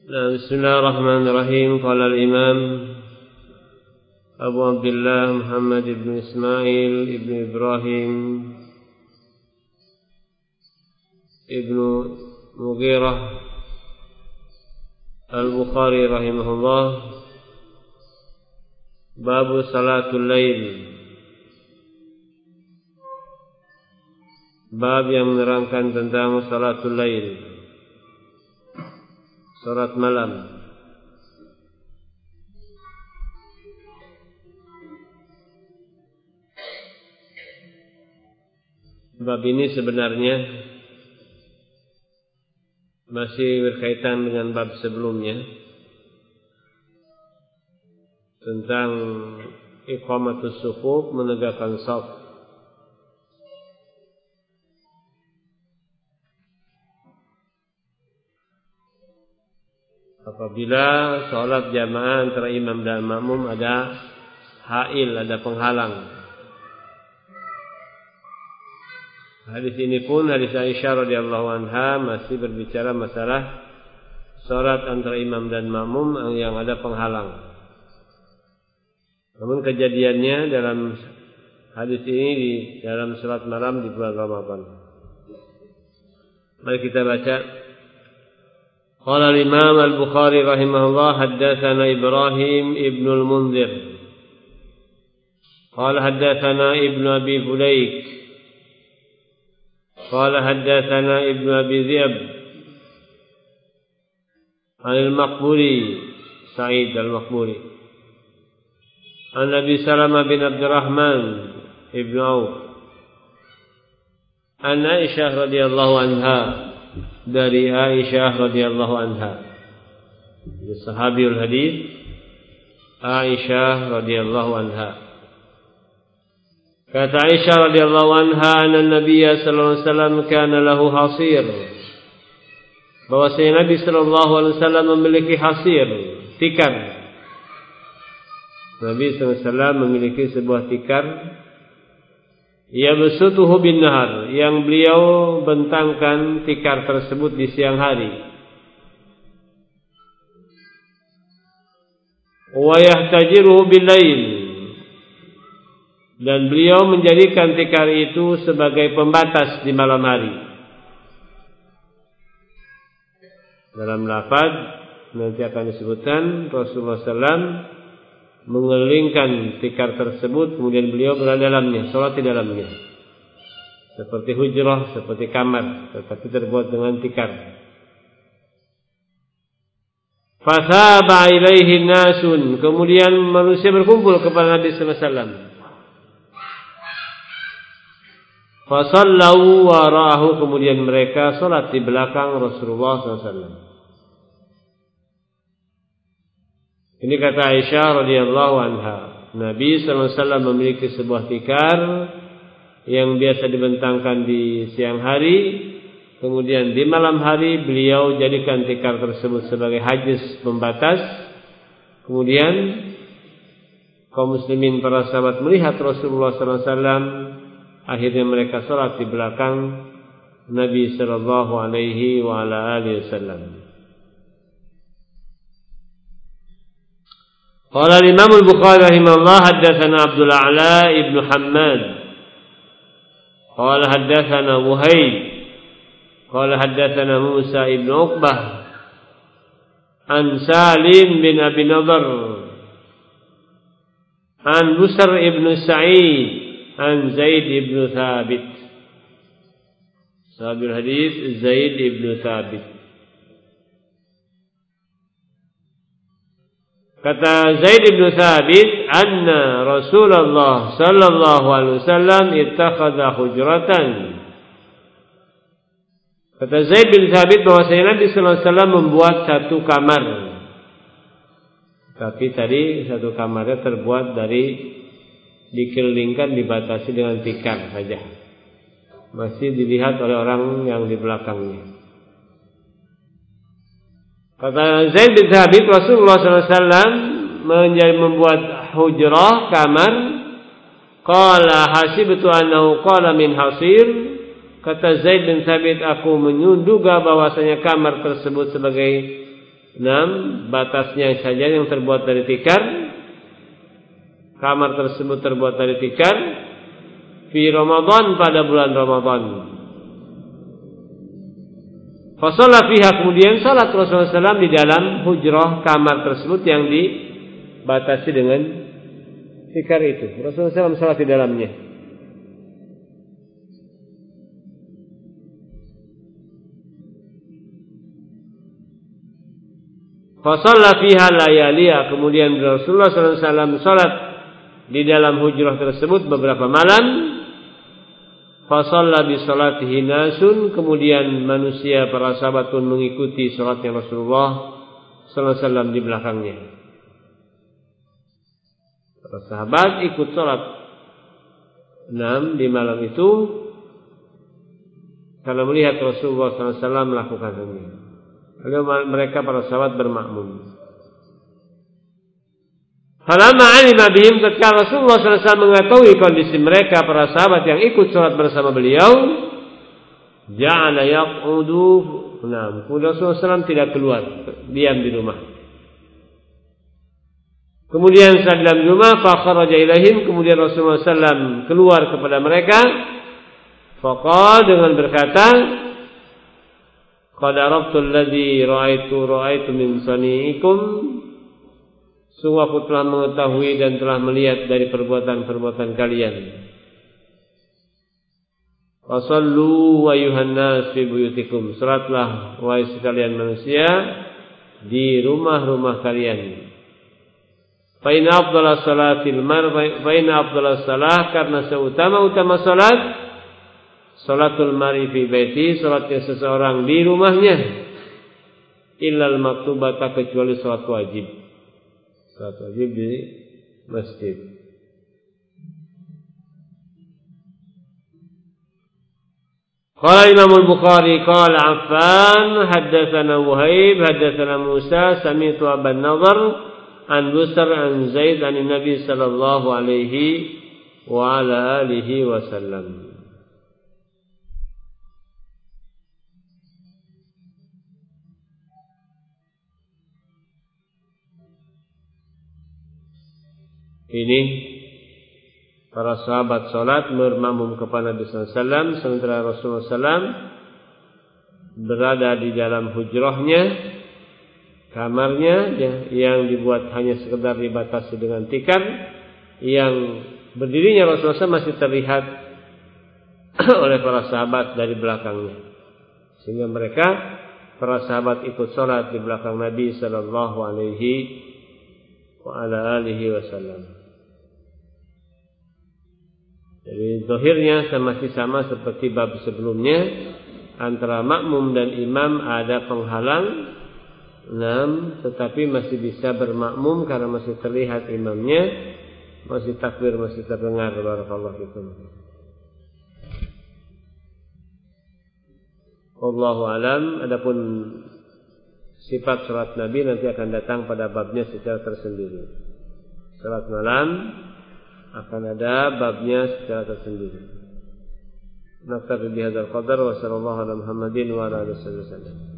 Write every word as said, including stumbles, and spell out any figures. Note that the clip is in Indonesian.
بسم الله الرحمن الرحيم. قال الإمام أبو عبد الله محمد بن إسماعيل بن إبراهيم ابن مغيرة البخاري رحمه الله باب صلاة الليل. Bab yang menerangkan tentang salatul lail, salat malam. Bab ini sebenarnya masih berkaitan dengan bab sebelumnya tentang iqamatus sufuf, menegakkan shaf. Apabila sholat jamaah antara imam dan makmum ada hail, ada penghalang. Hadis ini pun hadis Aisyah radhiyallahu anha masih berbicara masalah sholat antara imam dan makmum yang ada penghalang. Namun kejadiannya dalam hadis ini di dalam sholat malam di bulan Ramadan. Mari kita baca. Qala al-Imam al-Bukhari rahimahullah haddatsana Ibrahim ibn al-Munzir qala haddatsana Ibnu Abi Fulayk qala haddatsana Ibnu Abi Ziyab an al-Maqburi Sa'id al-Maqburi an Nabi Salamah bin Abdurrahman ibn Auf an Aisyah radhiyallahu anha, dari Aisyah radhiyallahu anha, sahabiul hadis Aisyah radhiyallahu anha. Kata Aisyah radhiyallahu anha, anna Nabiy sallallahu alaihi wasallam kana lahu hasir, bahwasanya Nabi sallallahu alaihi wasallam memiliki hasir, tikar. Nabi sallallahu alaihi wasallam memiliki sebuah tikar, yabsutuhu bin nahar, yang beliau bentangkan tikar tersebut di siang hari. Wa yahtajiruhu bil lail, dan beliau menjadikan tikar itu sebagai pembatas di malam hari. Dalam lafaz nanti akan disebutkan Rasulullah sallallahu alaihi wasallam mengelilingkan tikar tersebut, kemudian beliau berada dalamnya, sholat di dalamnya, seperti hujrah, seperti kamar, tetapi terbuat dengan tikar. Fasaba ilaihi nasun, kemudian manusia berkumpul kepada Nabi sallallahu alaihi wasallam. Fasallu wara'ahu, kemudian mereka sholat di belakang Rasulullah sallallahu alaihi wasallam. Ini kata Aisyah radhiyallahu anha, Nabi sallallahu alaihi wasallam memiliki sebuah tikar yang biasa dibentangkan di siang hari, kemudian di malam hari beliau jadikan tikar tersebut sebagai hajiz pembatas. Kemudian kaum muslimin para sahabat melihat Rasulullah sallallahu alaihi wasallam, akhirnya mereka salat di belakang Nabi sallallahu alaihi wa ala alihi wasallam. Qala al-Imam al-Bukhari rahimahullah haddatsana Abdul A'la ibn Hammad qala haddatsana Wuhayd qala haddatsana Musa ibn Uqbah an Salim bin Abi Nadhr an Busr ibn Sa'id an Zaid ibn Thabit. Sahabiul hadis Zaid ibn Thabit. Kata Zaid bin Thabit, anna Rasulullah sallallahu alaihi wasallam ittakhadha hujratan. Kata Zaid bin Thabit bahwasanya Nabi sallallahu alaihi wasallam membuat satu kamar. Tapi tadi satu kamarnya terbuat dari dikelilingkan, dibatasi dengan tikar saja. Masih dilihat oleh orang yang di belakangnya. Kata Zaid bin Thabit, Rasulullah sallallahu alaihi wasallam menjadi membuat hujrah, kamar. Qala hasibtu annahu qala min hasir. Kata Zaid bin Thabit, aku menduga bahwasanya kamar tersebut sebagai enam batasnya saja yang terbuat dari tikar. Kamar tersebut terbuat dari tikar. Fi Ramadan, pada bulan Ramadan. Fasalla fiha, kemudian salat Rasulullah sallallahu alaihi wasallam di dalam hujrah kamar tersebut yang dibatasi dengan tikar itu. Rasulullah sallallahu alaihi wasallam salat di dalamnya. Fasalla fiha layaliya, kemudian Rasulullah sallallahu alaihi wasallam salat di dalam hujrah tersebut beberapa malam. Fasalla bi salatihi nasun, kemudian manusia para sahabat pun mengikuti salatnya Rasulullah sallallahu alaihi wasallam di belakangnya. Para sahabat ikut salat enam di malam itu karena melihat Rasulullah sallallahu alaihi wasallam melakukannya. Lalu mereka para sahabat bermakmum. Falamma alima bihim, ketika Rasulullah sallallahu alaihi wasallam mengetahui kondisi mereka para sahabat yang ikut salat bersama beliau, ja'ala yaq'udu. Nah, Rasulullah sallallahu alaihi wasallam tidak keluar, diam di rumah. Kemudian saat dalam rumah, fa kharaja ilaihim, kemudian Rasulullah sallallahu alaihi wasallam keluar kepada mereka. Faqala, dengan berkata, qad araftu alladhi ra'aitu ra'aitu min sani'ikum, sungguh aku telah mengetahui dan telah melihat dari perbuatan-perbuatan kalian. Fasallu wa yuhannas fi buyutikum, salatlah wahai sekalian manusia di rumah-rumah kalian. Fa inna afdhalas salatil mar fa inna afdhalas salah, karena seutama-utama salat salatul mari fi baiti, salatnya seseorang di rumahnya, illal maktubata, kecuali salat wajib. Salat wajib di masjid. Qala Imam Al-Bukhari qala Affan haddatsana Wuhaib haddatsana Musa sami'tu Aban Nadhr an Busr an Zaid an Nabi sallallahu alaihi wa ala alihi wasallam. Ini para sahabat salat bermakmum kepada Nabi sallallahu alaihi wasallam, sementara Rasulullah sallallahu alaihi wasallam berada di dalam hujrahnya, kamarnya yang dibuat hanya sekedar dibatasi dengan tikar, yang berdirinya Rasulullah sallallahu alaihi wasallam masih terlihat oleh para sahabat dari belakangnya, sehingga mereka para sahabat ikut salat di belakang Nabi sallallahu alaihi wa ala alihi wasallam. Jadi zahirnya masih sama seperti bab sebelumnya, antara makmum dan imam ada penghalang, enam, tetapi masih bisa bermakmum karena masih terlihat imamnya, masih takbir, masih terdengar. Barakallahu fikum. Wallahu alam. Adapun sifat salat Nabi nanti akan datang pada babnya secara tersendiri. Salat malam akan ada babnya secara tersendiri. Naktafi bihadzal qadar wa sallallahu ala Muhammadin wa ala alihi wasallam.